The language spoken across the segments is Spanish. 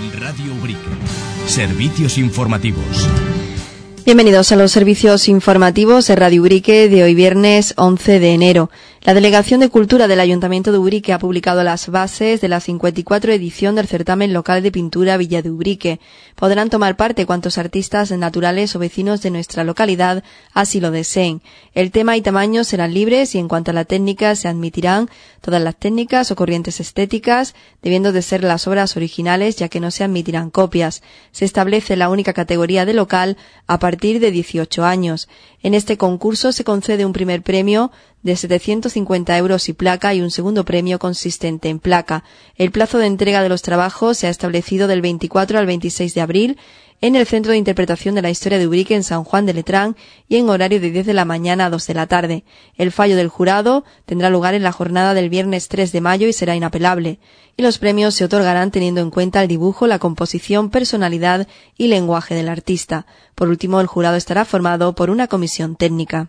Radio Ubrique. Servicios informativos. Bienvenidos a los servicios informativos de Radio Ubrique de hoy viernes 11 de enero. La Delegación de Cultura del Ayuntamiento de Ubrique ha publicado las bases de la 54 edición del certamen local de pintura Villa de Ubrique. Podrán tomar parte cuantos artistas naturales o vecinos de nuestra localidad así lo deseen. El tema y tamaño serán libres y en cuanto a la técnica se admitirán todas las técnicas o corrientes estéticas, debiendo de ser las obras originales ya que no se admitirán copias. Se establece la única categoría de local a partir de 18 años. En este concurso se concede un primer premio de 750 euros y placa y un segundo premio consistente en placa. El plazo de entrega de los trabajos se ha establecido del 24 al 26 de abril en el Centro de Interpretación de la Historia de Ubrique en San Juan de Letrán y en horario de 10 de la mañana a 2 de la tarde. El fallo del jurado tendrá lugar en la jornada del viernes 3 de mayo y será inapelable. Y los premios se otorgarán teniendo en cuenta el dibujo, la composición, personalidad y lenguaje del artista. Por último, el jurado estará formado por una comisión técnica.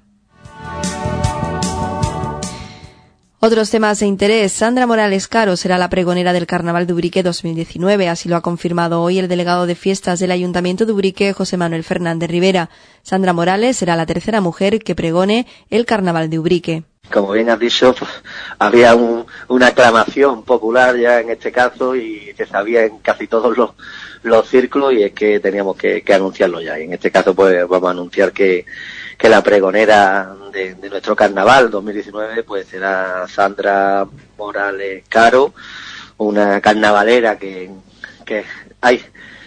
Otros temas de interés. Sandra Morales Caro será la pregonera del Carnaval de Ubrique 2019. Así lo ha confirmado hoy el delegado de fiestas del Ayuntamiento de Ubrique, José Manuel Fernández Rivera. Sandra Morales será la tercera mujer que pregone el Carnaval de Ubrique. Como bien has dicho, había una aclamación popular ya en este caso y se sabía en casi todos los círculos y es que teníamos que anunciarlo ya. Y en este caso pues vamos a anunciar que la pregonera de nuestro carnaval 2019 pues será Sandra Morales Caro, una carnavalera que hay,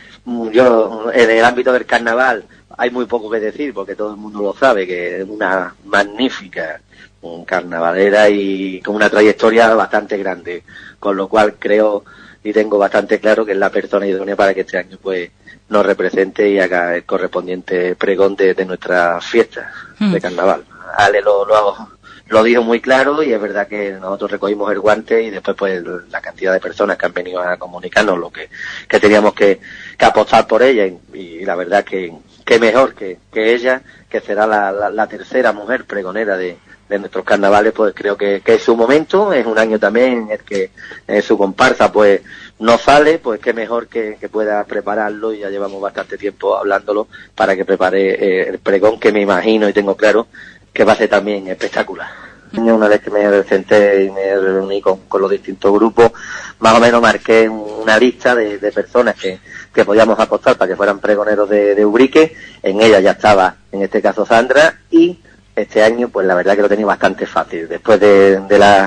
yo en el ámbito del carnaval hay muy poco que decir porque todo el mundo lo sabe, que es una magnífica carnavalera y con una trayectoria bastante grande, con lo cual creo y tengo bastante claro que es la persona idónea para que este año pues nos represente y haga el correspondiente pregón de nuestra fiesta de carnaval. Ale lo dijo muy claro y es verdad que nosotros recogimos el guante y después pues la cantidad de personas que han venido a comunicarnos lo que teníamos que apostar por ella y la verdad que mejor que ella, que será la tercera mujer pregonera de nuestros carnavales, pues creo que es su momento, es un año también en el que su comparsa pues no sale, pues qué mejor que pueda prepararlo y ya llevamos bastante tiempo hablándolo para que prepare el pregón que me imagino y tengo claro que va a ser también espectacular. Una vez que me senté y me reuní con los distintos grupos, más o menos marqué una lista de personas que podíamos apostar para que fueran pregoneros de Ubrique. En ella ya estaba, en este caso Sandra, y este año pues la verdad que lo tenía bastante fácil. Después de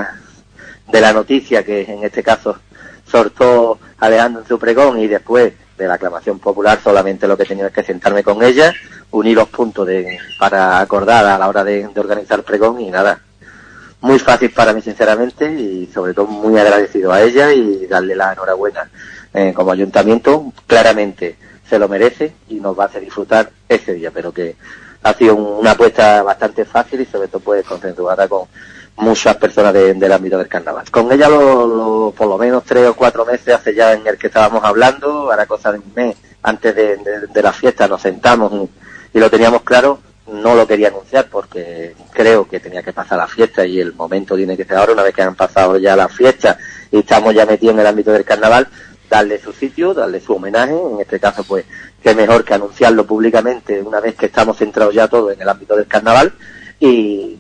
la noticia que en este caso soltó Alejandro en su pregón y después de la aclamación popular solamente lo que tenía que sentarme con ella, unir los puntos para acordar a la hora de organizar el pregón y nada. Muy fácil para mí sinceramente y sobre todo muy agradecido a ella y darle la enhorabuena como ayuntamiento. Claramente se lo merece y nos va a hacer disfrutar ese día, pero que ha sido una apuesta bastante fácil y sobre todo pues consensuada con muchas personas del ámbito del carnaval. Con ella por lo menos 3 o 4 meses hace ya en el que estábamos hablando, ahora cosa de un mes antes de la fiesta nos sentamos y lo teníamos claro. No lo quería anunciar porque creo que tenía que pasar la fiesta y el momento tiene que ser ahora, una vez que han pasado ya la fiesta y estamos ya metidos en el ámbito del carnaval, darle su sitio, darle su homenaje, en este caso pues qué mejor que anunciarlo públicamente una vez que estamos centrados ya todos en el ámbito del carnaval y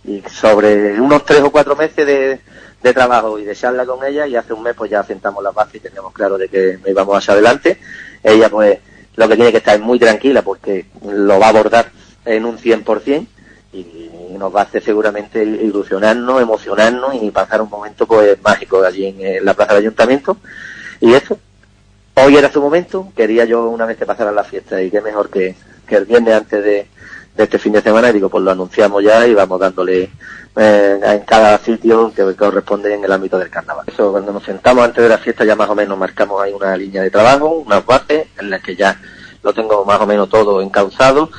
sobre unos 3 o 4 meses de trabajo y de charla con ella y hace un mes pues ya sentamos las bases y teníamos claro de que nos íbamos hacia adelante. Ella pues lo que tiene que estar es muy tranquila porque lo va a abordar en un 100% y nos va a hacer seguramente ilusionarnos, emocionarnos y pasar un momento pues mágico allí en la plaza del ayuntamiento. Y eso, hoy era su momento, quería yo una vez que pasara la fiesta y qué mejor que el viernes antes de este fin de semana, y digo, pues lo anunciamos ya y vamos dándole en cada sitio que corresponde en el ámbito del carnaval. Eso, cuando nos sentamos antes de la fiesta ya más o menos marcamos ahí una línea de trabajo, unas bases en las que ya lo tengo más o menos todo encauzado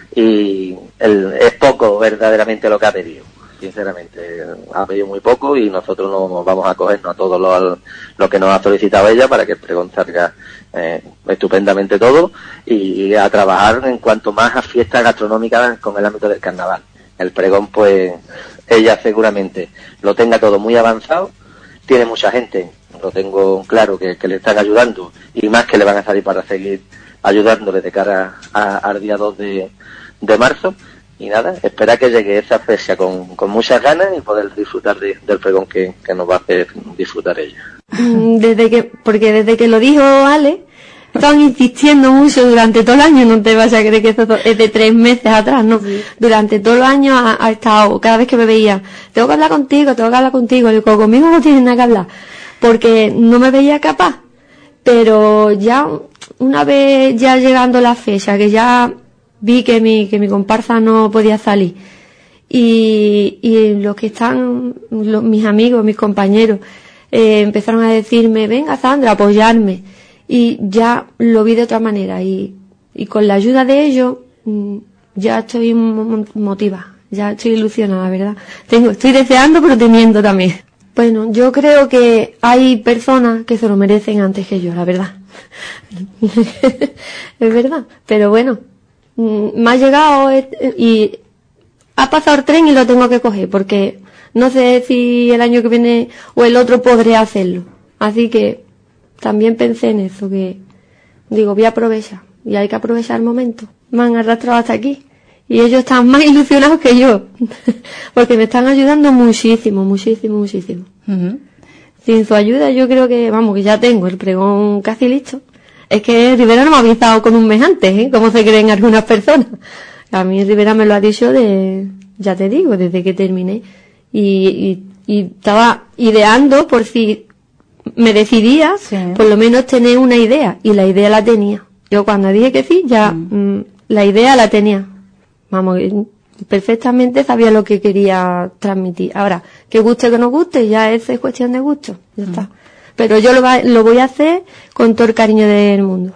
y es poco verdaderamente lo que ha pedido. Sinceramente, ha pedido muy poco y nosotros nos vamos a acogernos a todo lo que nos ha solicitado ella para que el pregón salga estupendamente todo y a trabajar en cuanto más a fiestas gastronómicas con el ámbito del carnaval. El pregón, pues, ella seguramente lo tenga todo muy avanzado, tiene mucha gente lo tengo claro que le están ayudando, y más que le van a salir para seguir ayudándole de cara al día 2 de marzo. Y nada, espera que llegue esa fecha con muchas ganas y poder disfrutar del pregón que nos va a hacer disfrutar ella. Porque desde que lo dijo Ale, estaban insistiendo mucho durante todo el año, no te vas a creer que esto es de 3 meses atrás, ¿no? Sí. Durante todo el año ha estado, cada vez que me veía, tengo que hablar contigo, le digo, conmigo no tienes nada que hablar, porque no me veía capaz. Pero ya, una vez ya llegando la fecha, que ya vi que mi comparsa no podía salir, y los que están, mis amigos, mis compañeros, empezaron a decirme, venga Sandra, a apoyarme, y ya lo vi de otra manera, y con la ayuda de ellos ya estoy motivada, ya estoy ilusionada, ¿verdad? Estoy deseando pero temiendo también. Bueno, yo creo que hay personas que se lo merecen antes que yo, la verdad. Es verdad, pero bueno, me ha llegado y ha pasado el tren y lo tengo que coger, porque no sé si el año que viene o el otro podré hacerlo. Así que también pensé en eso, que digo, voy a aprovechar, y hay que aprovechar el momento. Me han arrastrado hasta aquí y ellos están más ilusionados que yo, porque me están ayudando muchísimo. Uh-huh. Sin su ayuda yo creo que, que ya tengo el pregón casi listo. Es que Rivera no me ha avisado con un mes antes, como se creen algunas personas. A mí Rivera me lo ha dicho ya te digo, desde que terminé. Y estaba ideando por si me decidía, sí, por lo menos tener una idea. Y la idea la tenía. Yo cuando dije que sí, ya la idea la tenía. Perfectamente sabía lo que quería transmitir. Ahora, que guste o que no guste, ya es cuestión de gusto. Ya está. Pero yo lo voy a hacer con todo el cariño del mundo.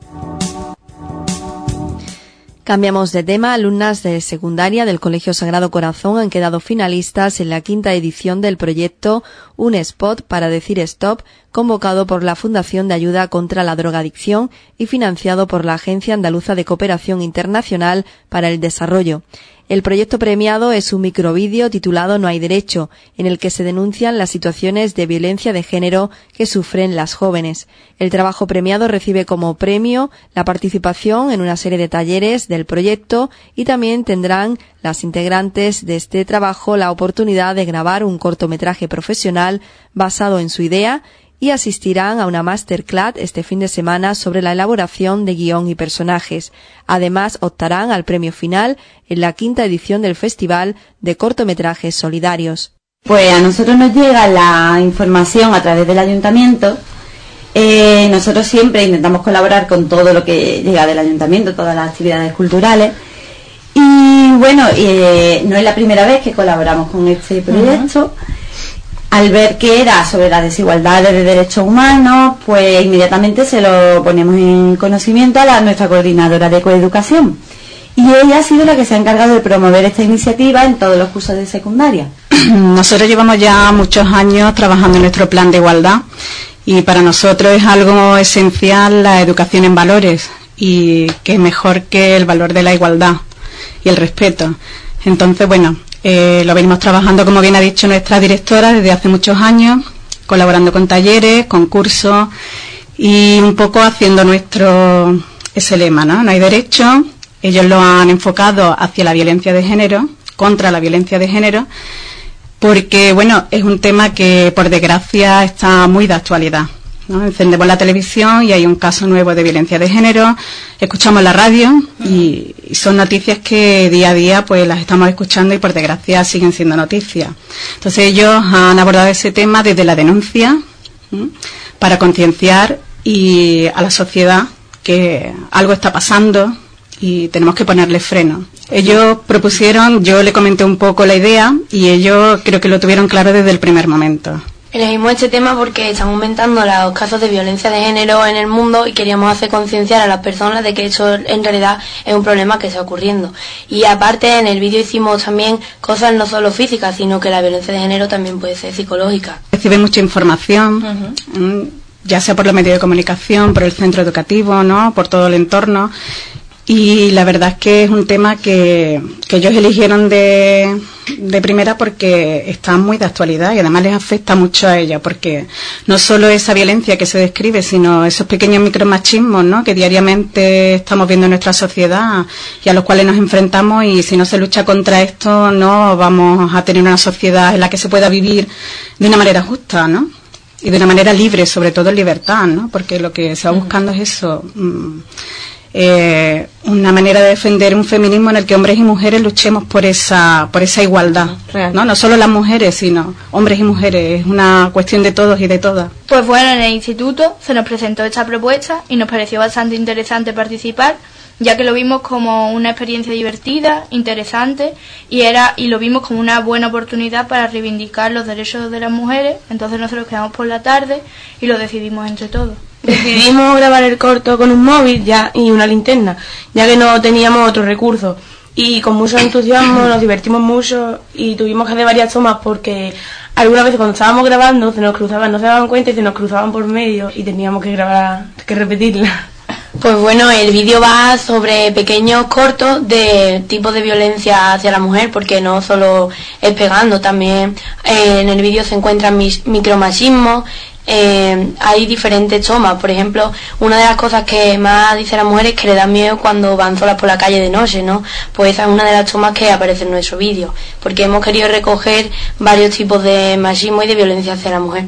Cambiamos de tema. Alumnas de secundaria del Colegio Sagrado Corazón han quedado finalistas en la 5ª edición del proyecto Un Spot para decir stop, convocado por la Fundación de Ayuda contra la Drogadicción y financiado por la Agencia Andaluza de Cooperación Internacional para el Desarrollo. El proyecto premiado es un microvídeo titulado No hay derecho, en el que se denuncian las situaciones de violencia de género que sufren las jóvenes. El trabajo premiado recibe como premio la participación en una serie de talleres del proyecto, y también tendrán las integrantes de este trabajo la oportunidad de grabar un cortometraje profesional basado en su idea, y asistirán a una masterclass este fin de semana sobre la elaboración de guión y personajes. Además, optarán al premio final en la 5ª edición del Festival de Cortometrajes Solidarios. Pues a nosotros nos llega la información a través del ayuntamiento. Nosotros siempre intentamos colaborar con todo lo que llega del ayuntamiento, todas las actividades culturales. Y bueno, no es la primera vez que colaboramos con este proyecto. Al ver que era sobre las desigualdades de derechos humanos, pues inmediatamente se lo ponemos en conocimiento a nuestra coordinadora de coeducación. Y ella ha sido la que se ha encargado de promover esta iniciativa en todos los cursos de secundaria. Nosotros llevamos ya muchos años trabajando en nuestro plan de igualdad, y para nosotros es algo esencial la educación en valores, y que mejor que el valor de la igualdad y el respeto. Entonces, bueno, lo venimos trabajando, como bien ha dicho nuestra directora, desde hace muchos años, colaborando con talleres, con cursos, y un poco haciendo ese lema, ¿no? No hay derecho. Ellos lo han enfocado hacia la violencia de género, contra la violencia de género, porque, bueno, es un tema que, por desgracia, está muy de actualidad, ¿no? Encendemos la televisión y hay un caso nuevo de violencia de género, escuchamos la radio y son noticias que día a día pues las estamos escuchando y por desgracia siguen siendo noticias. Entonces ellos han abordado ese tema desde la denuncia, para concienciar a la sociedad que algo está pasando y tenemos que ponerle freno. Ellos propusieron, yo le comenté un poco la idea y ellos creo que lo tuvieron claro desde el primer momento. Elegimos este tema porque están aumentando los casos de violencia de género en el mundo y queríamos hacer concienciar a las personas de que eso en realidad es un problema que está ocurriendo. Y aparte en el vídeo hicimos también cosas no solo físicas, sino que la violencia de género también puede ser psicológica. Recibe mucha información, ya sea por los medios de comunicación, por el centro educativo, ¿no? Por todo el entorno. Y la verdad es que es un tema que ellos eligieron de primera porque está muy de actualidad y además les afecta mucho a ella, porque no solo esa violencia que se describe, sino esos pequeños micromachismos, ¿no?, que diariamente estamos viendo en nuestra sociedad y a los cuales nos enfrentamos, y si no se lucha contra esto no vamos a tener una sociedad en la que se pueda vivir de una manera justa, ¿no?, y de una manera libre, sobre todo en libertad, ¿no?, porque lo que se va buscando es eso, una manera de defender un feminismo en el que hombres y mujeres luchemos por esa igualdad, no solo las mujeres, sino hombres y mujeres. Es una cuestión de todos y de todas. Pues bueno, en el instituto se nos presentó esta propuesta y nos pareció bastante interesante participar, ya que lo vimos como una experiencia divertida, interesante, y lo vimos como una buena oportunidad para reivindicar los derechos de las mujeres. Entonces nosotros quedamos por la tarde y lo decidimos entre todos. Decidimos grabar el corto con un móvil y una linterna, ya que no teníamos otros recursos. Y con mucho entusiasmo nos divertimos mucho y tuvimos que hacer varias tomas porque algunas veces cuando estábamos grabando se nos cruzaban, no se daban cuenta y se nos cruzaban por medio y teníamos que repetirla. Pues bueno, el vídeo va sobre pequeños cortos de tipos de violencia hacia la mujer, porque no solo es pegando, también en el vídeo se encuentran micromachismos. Hay diferentes tomas. Por ejemplo, una de las cosas que más dice la mujer es que le da miedo cuando van solas por la calle de noche, ¿no? Pues esa es una de las tomas que aparece en nuestro vídeo, porque hemos querido recoger varios tipos de machismo y de violencia hacia la mujer.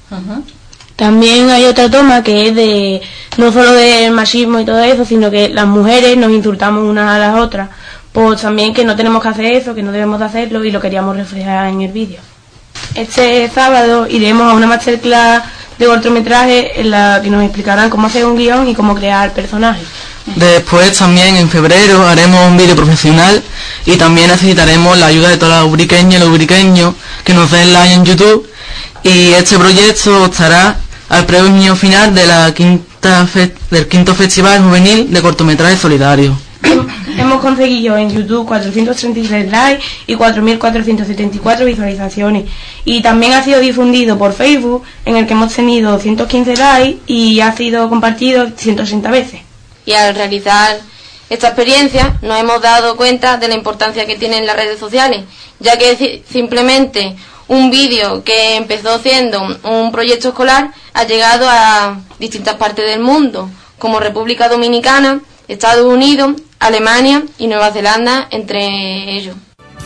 También hay otra toma que es de no solo del machismo y todo eso, sino que las mujeres nos insultamos unas a las otras, pues también que no tenemos que hacer eso, que no debemos de hacerlo, y lo queríamos reflejar en el vídeo. Este sábado iremos a una masterclass de cortometraje en la que nos explicarán cómo hacer un guión y cómo crear personajes. Después también en febrero haremos un vídeo profesional y también necesitaremos la ayuda de todos los ubriqueños y los ubriqueños que nos den like en YouTube, y este proyecto estará al premio final de del quinto Festival Juvenil de Cortometrajes Solidarios. Hemos conseguido en YouTube 433 likes y 4.474 visualizaciones, y también ha sido difundido por Facebook, en el que hemos tenido 115 likes y ha sido compartido 160 veces. Y al realizar esta experiencia nos hemos dado cuenta de la importancia que tienen las redes sociales, ya que simplemente un vídeo que empezó siendo un proyecto escolar ha llegado a distintas partes del mundo, como República Dominicana, Estados Unidos, Alemania y Nueva Zelanda, entre ellos.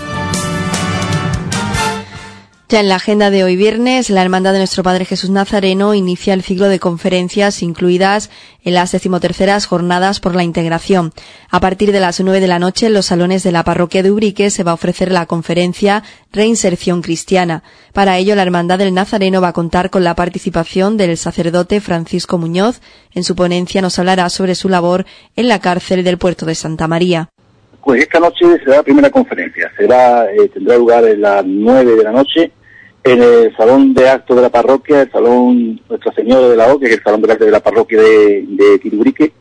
Ya en la agenda de hoy viernes, la Hermandad de Nuestro Padre Jesús Nazareno inicia el ciclo de conferencias incluidas en las 13ª Jornadas por la Integración. A partir de las 9 de la noche, en los salones de la parroquia de Ubrique se va a ofrecer la conferencia Reinserción Cristiana. Para ello, la Hermandad del Nazareno va a contar con la participación del sacerdote Francisco Muñoz. En su ponencia nos hablará sobre su labor en la cárcel del puerto de Santa María. Pues esta noche será la primera conferencia. Tendrá lugar a las 9 de la noche en el salón de actos de la parroquia, el salón Nuestra Señora de la O, que es el salón de actos de la parroquia de Quirubrique,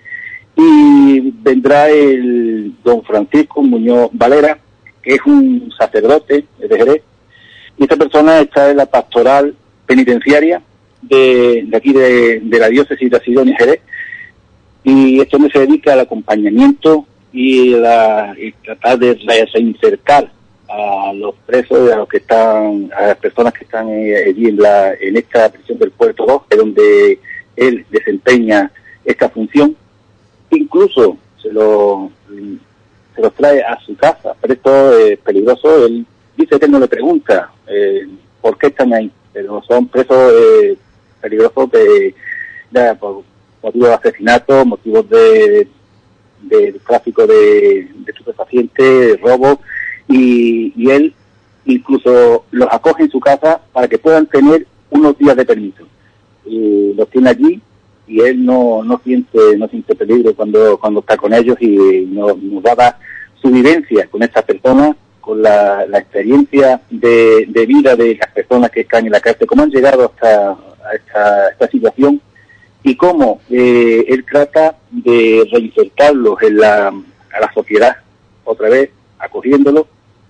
y vendrá el don Francisco Muñoz Valera, que es un sacerdote de Jerez, y esta persona está en la pastoral penitenciaria de aquí de la diócesis de Asidonia Jerez, y esto se dedica al acompañamiento y tratar de reinsertar a los presos, a las personas que están allí en esta prisión del Puerto 2, es donde él desempeña esta función. Incluso se los trae a su casa, pero esto es peligroso. Él dice que él no le pregunta por qué están ahí, pero son presos peligrosos por motivos de asesinato, motivos de tráfico de estupefacientes, de robo. Y él incluso los acoge en su casa para que puedan tener unos días de permiso. Los tiene allí y él no siente peligro cuando está con ellos, y nos va a dar su vivencia con estas personas, con la experiencia de vida de las personas que están en la cárcel, cómo han llegado hasta esta situación y cómo él trata de reinsertarlos a la sociedad otra vez, acogiéndolos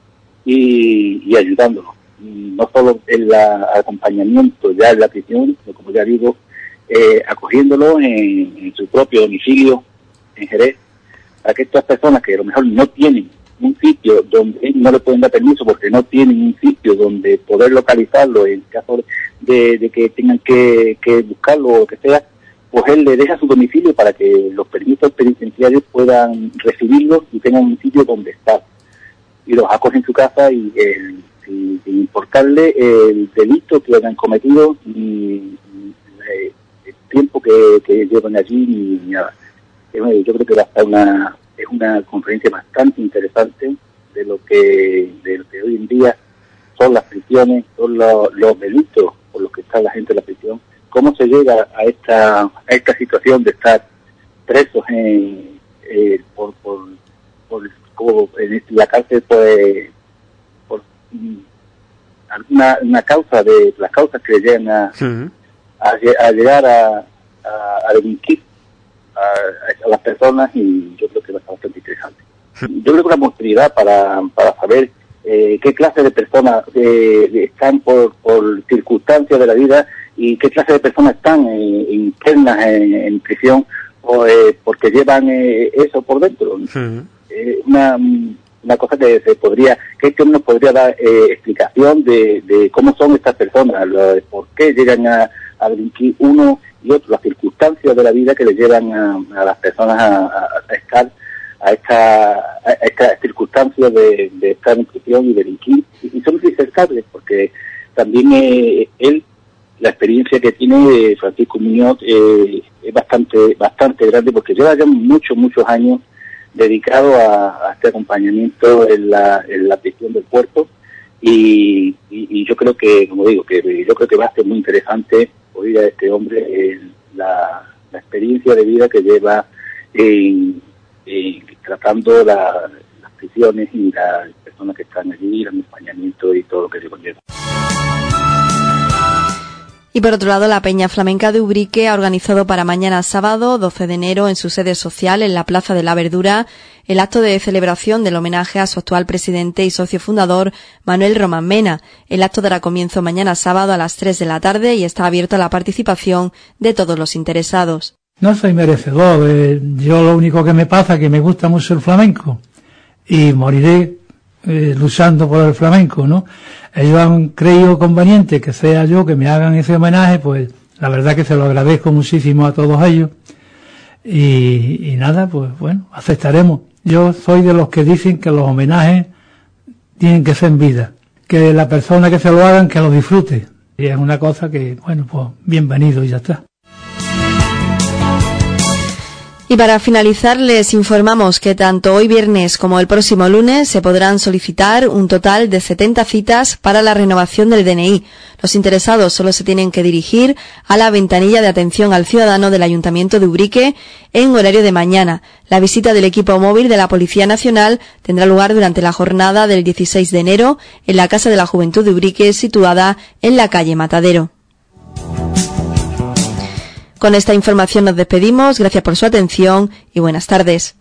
y ayudándolos, no solo en el acompañamiento ya en la prisión, sino, como ya digo, acogiéndolos en su propio domicilio en Jerez, para que estas personas que a lo mejor no tienen un sitio donde no le pueden dar permiso porque no tienen un sitio donde poder localizarlo en caso de que tengan que buscarlo o lo que sea, pues él le deja su domicilio para que los permisos penitenciarios puedan recibirlos y tengan un sitio donde estar. Y los acoge en su casa y sin importarle el delito que hayan cometido ni el tiempo que llevan allí ni nada. Yo creo que va a estar es una conferencia bastante interesante de lo que hoy en día son las prisiones, son los delitos por los que está la gente en la prisión, cómo se llega a esta situación de estar presos como en la cárcel por alguna causa de las causas que le llegan a llegar a delinquir a las personas, y yo creo que va a estar bastante interesante. Yo creo que una oportunidad para saber qué clase de personas están por circunstancias de la vida y qué clase de personas están internas en prisión porque llevan eso por dentro. Una cosa que este hombre nos podría dar explicación de cómo son estas personas, por qué llegan a delinquir uno y otro, las circunstancias de la vida que le llevan a las personas a estar a estas circunstancias de estar en prisión y delinquir, y son indispensables porque también él, la experiencia que tiene Francisco Muñoz es bastante grande, porque lleva ya muchos años dedicado a este acompañamiento en la prisión del puerto, y yo creo que, como digo, yo creo que va a ser muy interesante oír a este hombre la experiencia de vida que lleva tratando las prisiones y las personas que están allí, el acompañamiento y todo lo que se conlleva. Y por otro lado, la Peña Flamenca de Ubrique ha organizado para mañana sábado, 12 de enero, en su sede social en la Plaza de la Verdura, el acto de celebración del homenaje a su actual presidente y socio fundador, Manuel Román Mena. El acto dará comienzo mañana sábado a las 3 de la tarde y está abierto a la participación de todos los interesados. No soy merecedor, yo lo único que me pasa es que me gusta mucho el flamenco y moriré luchando por el flamenco, ¿no? Ellos han creído conveniente que sea yo que me hagan ese homenaje, pues la verdad que se lo agradezco muchísimo a todos ellos y nada, pues bueno, aceptaremos. Yo soy de los que dicen que los homenajes tienen que ser en vida, que la persona que se lo hagan que lo disfrute, y es una cosa que, bueno, pues bienvenido y ya está. Y para finalizar, les informamos que tanto hoy viernes como el próximo lunes se podrán solicitar un total de 70 citas para la renovación del DNI. Los interesados solo se tienen que dirigir a la ventanilla de atención al ciudadano del Ayuntamiento de Ubrique en horario de mañana. La visita del equipo móvil de la Policía Nacional tendrá lugar durante la jornada del 16 de enero en la Casa de la Juventud de Ubrique, situada en la calle Matadero. Con esta información nos despedimos, gracias por su atención y buenas tardes.